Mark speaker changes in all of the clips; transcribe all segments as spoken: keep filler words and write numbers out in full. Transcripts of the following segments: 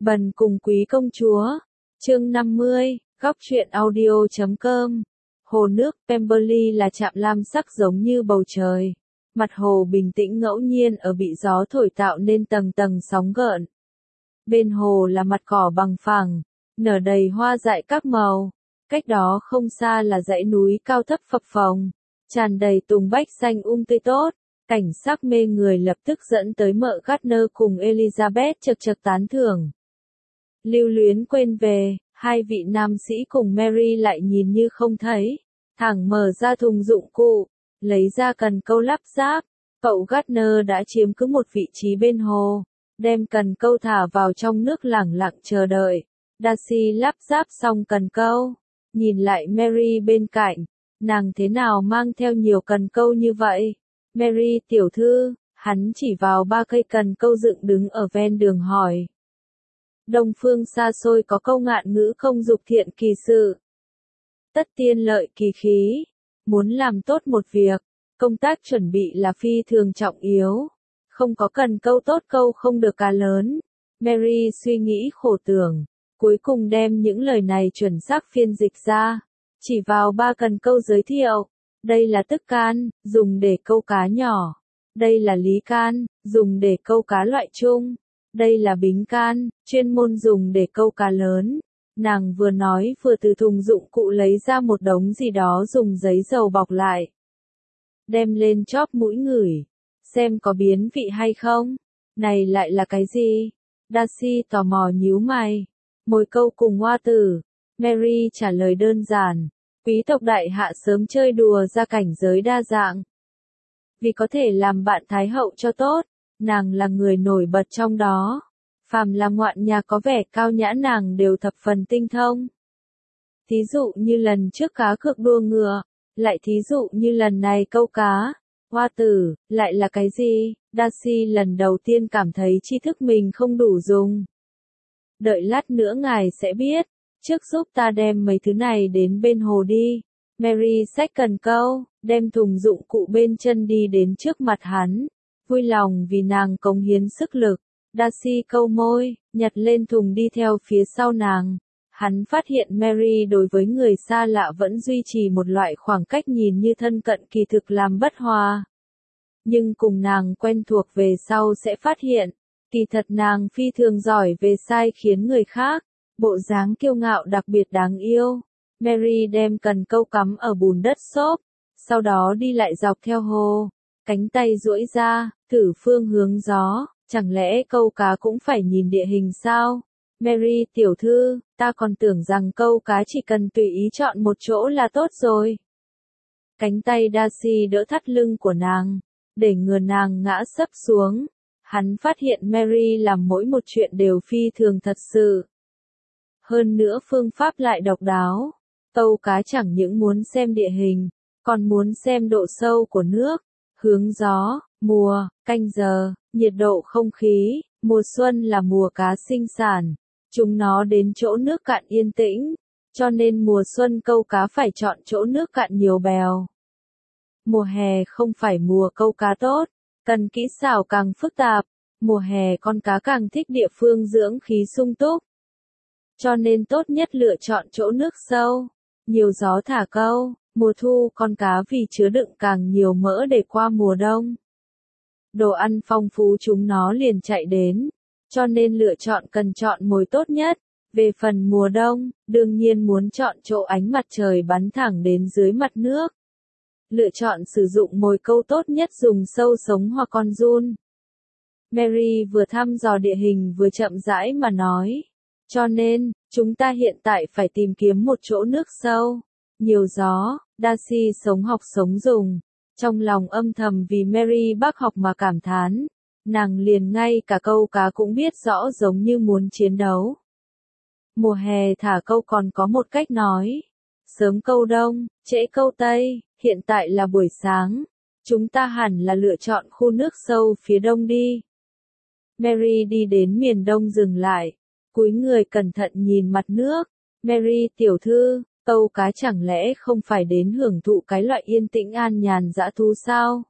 Speaker 1: Bần cùng quý công chúa. Chương năm mươi, góc truyện audio chấm com. Hồ nước Pemberley là chạm lam sắc giống như bầu trời. Mặt hồ bình tĩnh ngẫu nhiên ở bị gió thổi tạo nên tầng tầng sóng gợn. Bên hồ là mặt cỏ bằng phẳng, nở đầy hoa dại các màu. Cách đó không xa là dãy núi cao thấp phập phồng, tràn đầy tùng bách xanh um tươi tốt. Cảnh sắc mê người lập tức dẫn tới mợ Gardner cùng Elizabeth chật chật tán thưởng. Lưu luyến quên về, hai vị nam sĩ cùng Mary lại nhìn như không thấy. Thẳng mở ra thùng dụng cụ, lấy ra cần câu lắp ráp. Cậu Gardner đã chiếm cứ một vị trí bên hồ, đem cần câu thả vào trong nước lẳng lặng chờ đợi. Darcy lắp ráp xong cần câu, nhìn lại Mary bên cạnh, nàng thế nào mang theo nhiều cần câu như vậy? Mary tiểu thư, hắn chỉ vào ba cây cần câu dựng đứng ở ven đường hỏi. Đông phương xa xôi có câu ngạn ngữ không dục thiện kỳ sự. Tất tiên lợi kỳ khí. Muốn làm tốt một việc, công tác chuẩn bị là phi thường trọng yếu. Không có cần câu tốt câu không được cá lớn. Mary suy nghĩ khổ tưởng, cuối cùng đem những lời này chuẩn xác phiên dịch ra. Chỉ vào ba cần câu giới thiệu. Đây là tức can, dùng để câu cá nhỏ. Đây là lý can, dùng để câu cá loại chung. Đây là bính can, chuyên môn dùng để câu cá lớn. Nàng vừa nói vừa từ thùng dụng cụ lấy ra một đống gì đó dùng giấy dầu bọc lại. Đem lên chóp mũi ngửi, xem có biến vị hay không. Này lại là cái gì? Darcy tò mò nhíu mày. Mồi câu cùng hoa tử. Mary trả lời đơn giản. Quý tộc đại hạ sớm chơi đùa ra cảnh giới đa dạng. Vì có thể làm bạn thái hậu cho tốt, nàng là người nổi bật trong đó. Phàm là ngoạn nhà có vẻ cao nhã nàng đều thập phần tinh thông. Thí dụ như lần trước cá cược đua ngựa, lại thí dụ như lần này câu cá, hoa tử, lại là cái gì? Darcy lần đầu tiên cảm thấy tri thức mình không đủ dùng. Đợi lát nữa ngài sẽ biết, trước giúp ta đem mấy thứ này đến bên hồ đi. Mary xách cần câu, đem thùng dụng cụ bên chân đi đến trước mặt hắn, vui lòng vì nàng cống hiến sức lực. Darcy câu môi, nhặt lên thùng đi theo phía sau nàng. Hắn phát hiện Mary đối với người xa lạ vẫn duy trì một loại khoảng cách nhìn như thân cận kỳ thực làm bất hòa. Nhưng cùng nàng quen thuộc về sau sẽ phát hiện, kỳ thật nàng phi thường giỏi về sai khiến người khác, bộ dáng kiêu ngạo đặc biệt đáng yêu. Mary đem cần câu cắm ở bùn đất xốp, sau đó đi lại dọc theo hồ, cánh tay duỗi ra, thử phương hướng gió. Chẳng lẽ câu cá cũng phải nhìn địa hình sao? Mary tiểu thư, ta còn tưởng rằng câu cá chỉ cần tùy ý chọn một chỗ là tốt rồi. Cánh tay Darcy đỡ thắt lưng của nàng, để ngừa nàng ngã sấp xuống. Hắn phát hiện Mary làm mỗi một chuyện đều phi thường thật sự. Hơn nữa phương pháp lại độc đáo. Câu cá chẳng những muốn xem địa hình, còn muốn xem độ sâu của nước, hướng gió, mùa, canh giờ, nhiệt độ không khí. Mùa xuân là mùa cá sinh sản, chúng nó đến chỗ nước cạn yên tĩnh, cho nên mùa xuân câu cá phải chọn chỗ nước cạn nhiều bèo. Mùa hè không phải mùa câu cá tốt, cần kỹ xảo càng phức tạp, mùa hè con cá càng thích địa phương dưỡng khí sung túc. Cho nên tốt nhất lựa chọn chỗ nước sâu, nhiều gió thả câu. Mùa thu con cá vì chứa đựng càng nhiều mỡ để qua mùa đông. Đồ ăn phong phú chúng nó liền chạy đến, cho nên lựa chọn cần chọn mồi tốt nhất. Về phần mùa đông, đương nhiên muốn chọn chỗ ánh mặt trời bắn thẳng đến dưới mặt nước. Lựa chọn sử dụng mồi câu tốt nhất dùng sâu sống hoặc con giun. Mary vừa thăm dò địa hình vừa chậm rãi mà nói. Cho nên, chúng ta hiện tại phải tìm kiếm một chỗ nước sâu, nhiều gió. Darcy sống học sống dùng. Trong lòng âm thầm vì Mary bác học mà cảm thán. Nàng liền ngay cả câu cá cũng biết rõ giống như muốn chiến đấu. Mùa hè thả câu còn có một cách nói. Sớm câu đông, trễ câu tây, hiện tại là buổi sáng. Chúng ta hẳn là lựa chọn khu nước sâu phía đông đi. Mary đi đến miền đông dừng lại. Cúi người cẩn thận nhìn mặt nước. Mary tiểu thư, câu cá chẳng lẽ không phải đến hưởng thụ cái loại yên tĩnh an nhàn dã thú sao?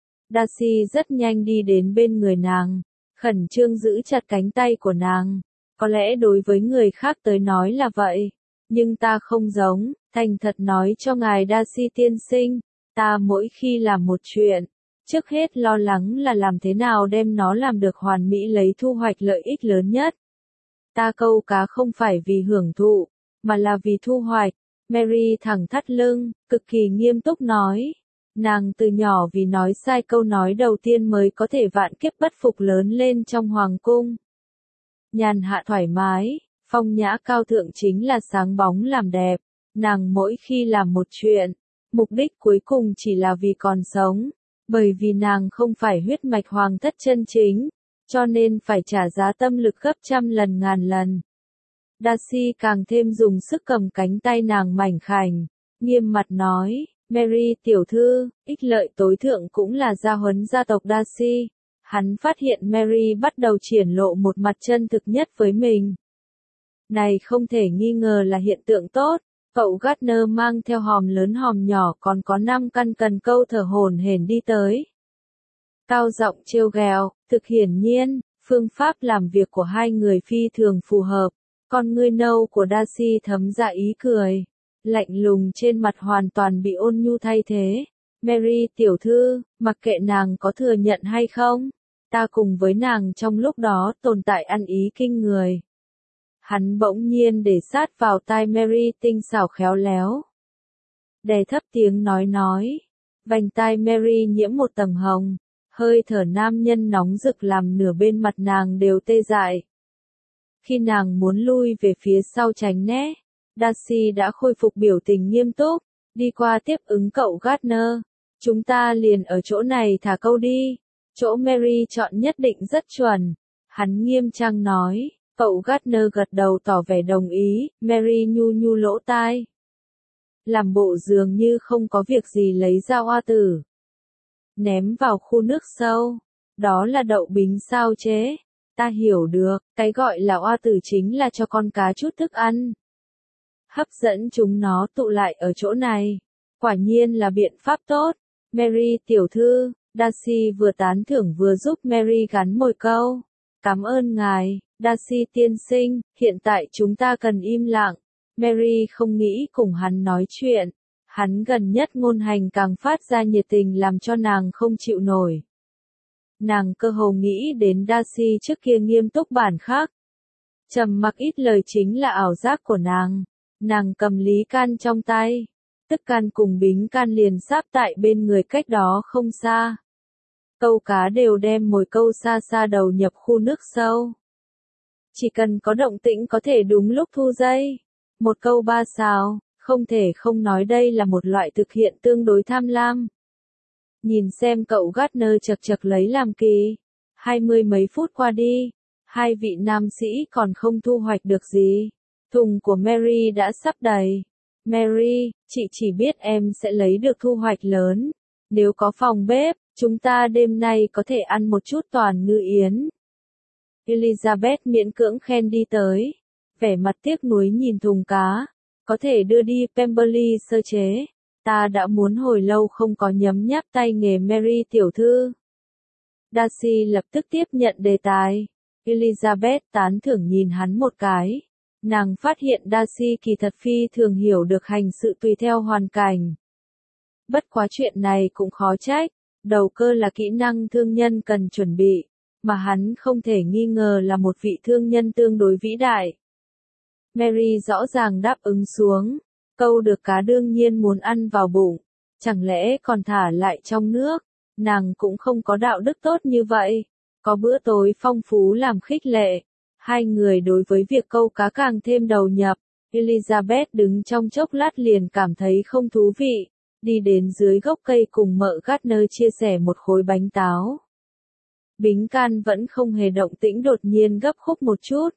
Speaker 1: Darcy rất nhanh đi đến bên người nàng, khẩn trương giữ chặt cánh tay của nàng. Có lẽ đối với người khác tới nói là vậy, nhưng ta không giống, thành thật nói cho ngài Darcy tiên sinh, ta mỗi khi làm một chuyện, trước hết lo lắng là làm thế nào đem nó làm được hoàn mỹ lấy thu hoạch lợi ích lớn nhất. Ta câu cá không phải vì hưởng thụ, mà là vì thu hoạch. Mary thẳng thắt lưng, cực kỳ nghiêm túc nói. Nàng từ nhỏ vì nói sai câu nói đầu tiên mới có thể vạn kiếp bất phục lớn lên trong hoàng cung. Nhàn hạ thoải mái, phong nhã cao thượng chính là sáng bóng làm đẹp. Nàng mỗi khi làm một chuyện, mục đích cuối cùng chỉ là vì còn sống. Bởi vì nàng không phải huyết mạch hoàng thất chân chính, cho nên phải trả giá tâm lực gấp trăm lần ngàn lần. Darcy càng thêm dùng sức cầm cánh tay nàng mảnh khảnh, nghiêm mặt nói, Mary tiểu thư, ích lợi tối thượng cũng là gia huấn gia tộc Darcy. Hắn phát hiện Mary bắt đầu triển lộ một mặt chân thực nhất với mình. Này không thể nghi ngờ là hiện tượng tốt, cậu Gardner mang theo hòm lớn hòm nhỏ còn có năm căn cần câu thở hổn hển đi tới. Cao giọng trêu ghẹo, thực hiển nhiên, phương pháp làm việc của hai người phi thường phù hợp. Con ngươi nâu của Darcy thấm ra ý cười, lạnh lùng trên mặt hoàn toàn bị ôn nhu thay thế. Mary tiểu thư, mặc kệ nàng có thừa nhận hay không, ta cùng với nàng trong lúc đó tồn tại ăn ý kinh người. Hắn bỗng nhiên để sát vào tai Mary tinh xảo khéo léo. Đè thấp tiếng nói nói, vành tai Mary nhiễm một tầng hồng, hơi thở nam nhân nóng rực làm nửa bên mặt nàng đều tê dại. Khi nàng muốn lui về phía sau tránh né, Darcy đã khôi phục biểu tình nghiêm túc, đi qua tiếp ứng cậu Gardner. Chúng ta liền ở chỗ này thả câu đi. Chỗ Mary chọn nhất định rất chuẩn. Hắn nghiêm trang nói, cậu Gardner gật đầu tỏ vẻ đồng ý, Mary nhu nhu lỗ tai. Làm bộ dường như không có việc gì lấy ra oa tử. Ném vào khu nước sâu. Đó là đậu bính sao chế. Ta hiểu được, cái gọi là oa tử chính là cho con cá chút thức ăn. Hấp dẫn chúng nó tụ lại ở chỗ này. Quả nhiên là biện pháp tốt. Mary tiểu thư, Darcy vừa tán thưởng vừa giúp Mary gắn mồi câu. Cảm ơn ngài, Darcy tiên sinh, hiện tại chúng ta cần im lặng. Mary không nghĩ cùng hắn nói chuyện. Hắn gần nhất ngôn hành càng phát ra nhiệt tình làm cho nàng không chịu nổi. Nàng cơ hồ nghĩ đến Darcy trước kia nghiêm túc bản khác. Trầm mặc ít lời chính là ảo giác của nàng. Nàng cầm lý can trong tay. Tức can cùng bính can liền sáp tại bên người cách đó không xa. Câu cá đều đem mồi câu xa xa đầu nhập khu nước sâu. Chỉ cần có động tĩnh có thể đúng lúc thu dây. Một câu ba sao, không thể không nói đây là một loại thực hiện tương đối tham lam. Nhìn xem cậu Gardner chật chật lấy làm kỳ. Hai mươi mấy phút qua đi, hai vị nam sĩ còn không thu hoạch được gì. Thùng của Mary đã sắp đầy. Mary, chị chỉ biết em sẽ lấy được thu hoạch lớn. Nếu có phòng bếp, chúng ta đêm nay có thể ăn một chút toàn ngư yến. Elizabeth miễn cưỡng khen đi tới. Vẻ mặt tiếc nuối nhìn thùng cá. Có thể đưa đi Pemberley sơ chế. Ta đã muốn hồi lâu không có nhấm nháp tay nghề Mary tiểu thư. Darcy lập tức tiếp nhận đề tài. Elizabeth tán thưởng nhìn hắn một cái. Nàng phát hiện Darcy kỳ thật phi thường hiểu được hành sự tùy theo hoàn cảnh. Bất quá chuyện này cũng khó trách, đầu cơ là kỹ năng thương nhân cần chuẩn bị, mà hắn không thể nghi ngờ là một vị thương nhân tương đối vĩ đại. Mary rõ ràng đáp ứng xuống, câu được cá đương nhiên muốn ăn vào bụng, chẳng lẽ còn thả lại trong nước, nàng cũng không có đạo đức tốt như vậy, có bữa tối phong phú làm khích lệ. Hai người đối với việc câu cá càng thêm đầu nhập. Elizabeth đứng trong chốc lát liền cảm thấy không thú vị. Đi đến dưới gốc cây cùng mợ Gardner chia sẻ một khối bánh táo. Bính can vẫn không hề động tĩnh đột nhiên gấp khúc một chút.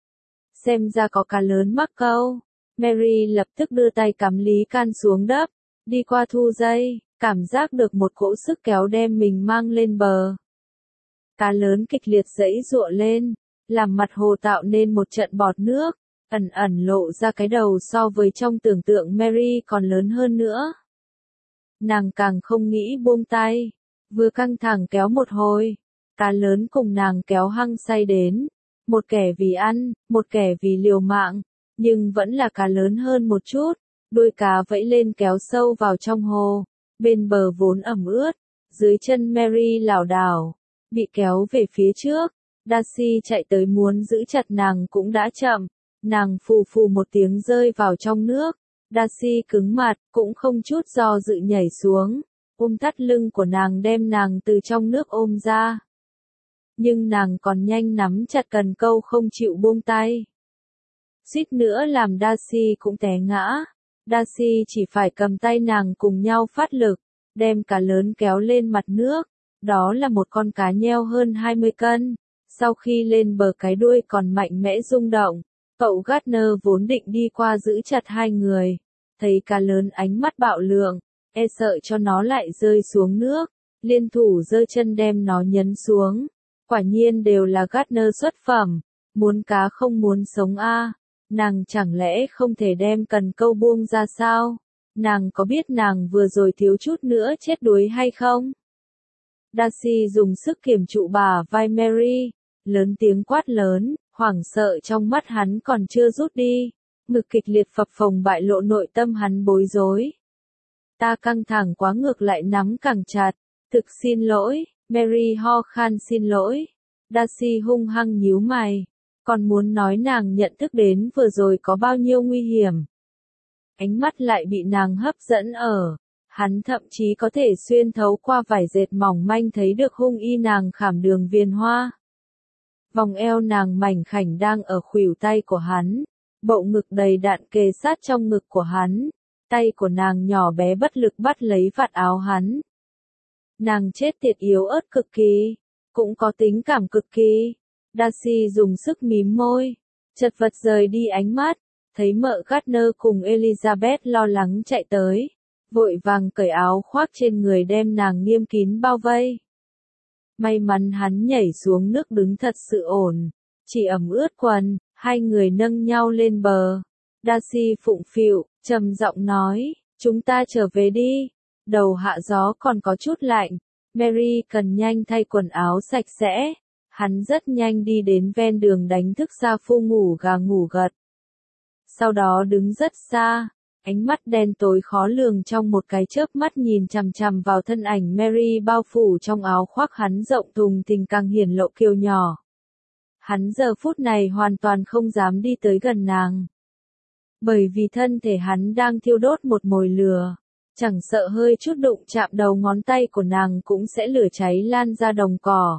Speaker 1: Xem ra có cá lớn mắc câu. Mary lập tức đưa tay cắm lý can xuống đất. Đi qua thu dây, cảm giác được một cỗ sức kéo đem mình mang lên bờ. Cá lớn kịch liệt giãy giụa lên. Làm mặt hồ tạo nên một trận bọt nước, ẩn ẩn lộ ra cái đầu so với trong tưởng tượng Mary còn lớn hơn nữa. Nàng càng không nghĩ buông tay, vừa căng thẳng kéo một hồi, cá lớn cùng nàng kéo hăng say đến, một kẻ vì ăn, một kẻ vì liều mạng, nhưng vẫn là cá lớn hơn một chút, đuôi cá vẫy lên kéo sâu vào trong hồ, bên bờ vốn ẩm ướt, dưới chân Mary lảo đảo, bị kéo về phía trước, Darcy chạy tới muốn giữ chặt nàng cũng đã chậm, nàng phù phù một tiếng rơi vào trong nước, Darcy cứng mặt, cũng không chút do dự nhảy xuống, ôm thắt lưng của nàng đem nàng từ trong nước ôm ra. Nhưng nàng còn nhanh nắm chặt cần câu không chịu buông tay. Suýt nữa làm Darcy cũng té ngã. Darcy chỉ phải cầm tay nàng cùng nhau phát lực, đem cá lớn kéo lên mặt nước. Đó là một con cá nheo hơn hai mươi cân. Sau khi lên bờ cái đuôi còn mạnh mẽ rung động. Cậu Gardner vốn định đi qua giữ chặt hai người. Thấy cá lớn ánh mắt bạo lượng, e sợ cho nó lại rơi xuống nước. Liên thủ giơ chân đem nó nhấn xuống. Quả nhiên đều là Gardner xuất phẩm. Muốn cá không muốn sống a. À. Nàng chẳng lẽ không thể đem cần câu buông ra sao? Nàng có biết nàng vừa rồi thiếu chút nữa chết đuối hay không? Darcy dùng sức kiềm trụ bả vai Mary, lớn tiếng quát lớn, hoảng sợ trong mắt hắn còn chưa rút đi, ngực kịch liệt phập phồng bại lộ nội tâm hắn bối rối. Ta căng thẳng quá ngược lại nắm càng chặt, thực xin lỗi, Mary ho khan xin lỗi. Darcy hung hăng nhíu mày, còn muốn nói nàng nhận thức đến vừa rồi có bao nhiêu nguy hiểm. Ánh mắt lại bị nàng hấp dẫn ở, hắn thậm chí có thể xuyên thấu qua vải dệt mỏng manh thấy được hung y nàng khảm đường viền hoa. Vòng eo nàng mảnh khảnh đang ở khuỷu tay của hắn, bộ ngực đầy đạn kề sát trong ngực của hắn, tay của nàng nhỏ bé bất lực bắt lấy vạt áo hắn. Nàng chết tiệt yếu ớt cực kỳ, cũng có tính cảm cực kỳ. Darcy dùng sức mím môi, chật vật rời đi ánh mắt, thấy mợ Gardner cùng Elizabeth lo lắng chạy tới, vội vàng cởi áo khoác trên người đem nàng nghiêm kín bao vây. May mắn hắn nhảy xuống nước đứng thật sự ổn, chỉ ẩm ướt quần, hai người nâng nhau lên bờ. Darcy phụng phịu, trầm giọng nói, chúng ta trở về đi, đầu hạ gió còn có chút lạnh, Mary cần nhanh thay quần áo sạch sẽ. Hắn rất nhanh đi đến ven đường đánh thức Sa Phu ngủ gà ngủ gật. Sau đó đứng rất xa, ánh mắt đen tối khó lường trong một cái chớp mắt nhìn chằm chằm vào thân ảnh Mary bao phủ trong áo khoác hắn rộng thùng thình càng hiển lộ kiều nhỏ. Hắn giờ phút này hoàn toàn không dám đi tới gần nàng. Bởi vì thân thể hắn đang thiêu đốt một mồi lửa, chẳng sợ hơi chút đụng chạm đầu ngón tay của nàng cũng sẽ lửa cháy lan ra đồng cỏ.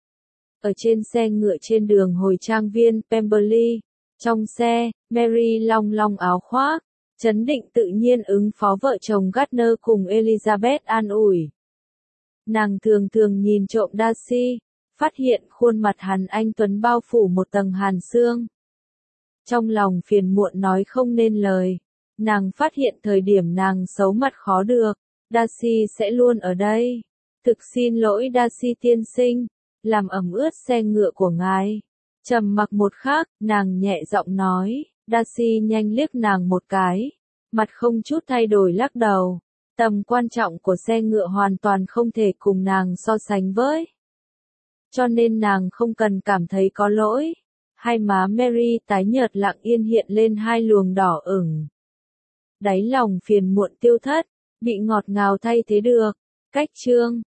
Speaker 1: Ở trên xe ngựa trên đường hồi trang viên Pemberley, trong xe, Mary long long áo khoác, trấn định tự nhiên ứng phó vợ chồng Gardner cùng Elizabeth an ủi. Nàng thường thường nhìn trộm Darcy, phát hiện khuôn mặt hắn anh tuấn bao phủ một tầng hàn xương. Trong lòng phiền muộn nói không nên lời, nàng phát hiện thời điểm nàng xấu mặt khó được, Darcy sẽ luôn ở đây. Thực xin lỗi Darcy tiên sinh, làm ẩm ướt xe ngựa của ngài. Trầm mặc một khắc, nàng nhẹ giọng nói, Darcy nhanh liếc nàng một cái, mặt không chút thay đổi lắc đầu. Tầm quan trọng của xe ngựa hoàn toàn không thể cùng nàng so sánh với. Cho nên nàng không cần cảm thấy có lỗi. Hai má Mary tái nhợt lặng yên hiện lên hai luồng đỏ ửng. Đáy lòng phiền muộn tiêu thất, bị ngọt ngào thay thế được. Cách chương